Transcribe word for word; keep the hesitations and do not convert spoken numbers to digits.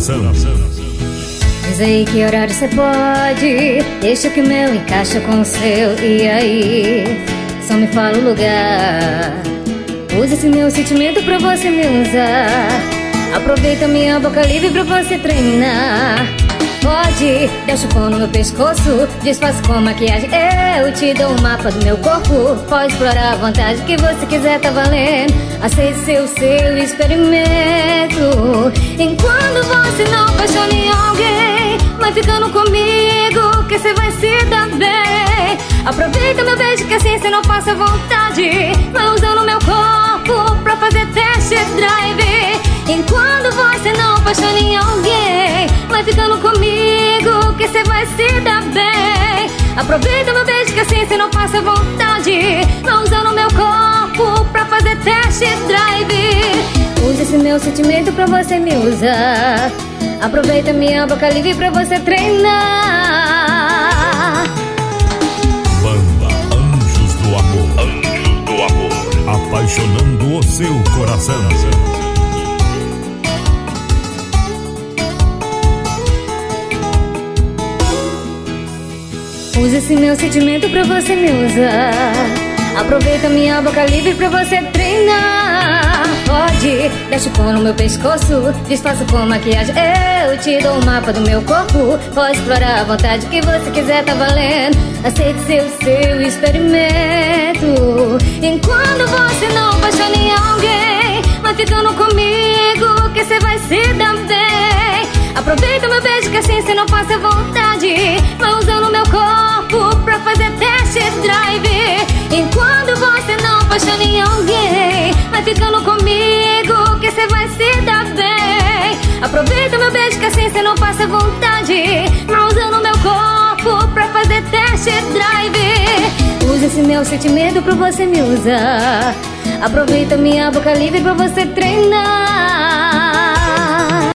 coração. Diz aí que horário cê pode, deixa que o meu encaixa com o seu. E aí, só me fala o lugar. Usa esse meu sentimento pra você me usar. Aproveita minha boca livre pra você treinar. Pode, deixa o pão no meu pescoço, disfarça com maquiagem, eu te dou um mapa do meu corpo. Pode explorar à vontade, que você quiser tá valendo. Aceite seu, seu experimento. Enquanto você não apaixona em alguém, vai ficando comigo, que você vai se dar bem. Aproveita meu beijo, que assim você não passa vontade. Vai usando meu corpo pra fazer test drive. Enquanto você não apaixona em alguém, vai ficando comigo, que você vai se dar bem. Aproveita meu beijo, que assim você não passa vontade. Vai usando meu corpo pra fazer test drive. Use esse meu sentimento pra você me usar. Aproveita minha boca livre pra você treinar. Banda Anjos do Amor. Anjos do Amor. Apaixonando o seu coração. Use esse meu sentimento pra você me usar. Aproveita minha boca livre pra você treinar. Pode, deixa o pão no meu pescoço, disfarça com maquiagem, eu te dou um mapa do meu corpo. Pode explorar à vontade, que você quiser tá valendo. Aceite seu, seu experimento. Enquanto você não apaixona em alguém, vai ficando comigo, que você vai se dar bem. Aproveita meu beijo, que assim você não passa vontade. Vai usando meu corpo pra fazer test drive. Enquanto você não apaixona em alguém, vai ficando comigo, que você vai se dar bem. Aproveita meu beijo, que assim você não passa vontade. Vai usando meu corpo pra fazer test drive. Use esse meu sentimento pra você me usar. Aproveita minha boca livre pra você treinar.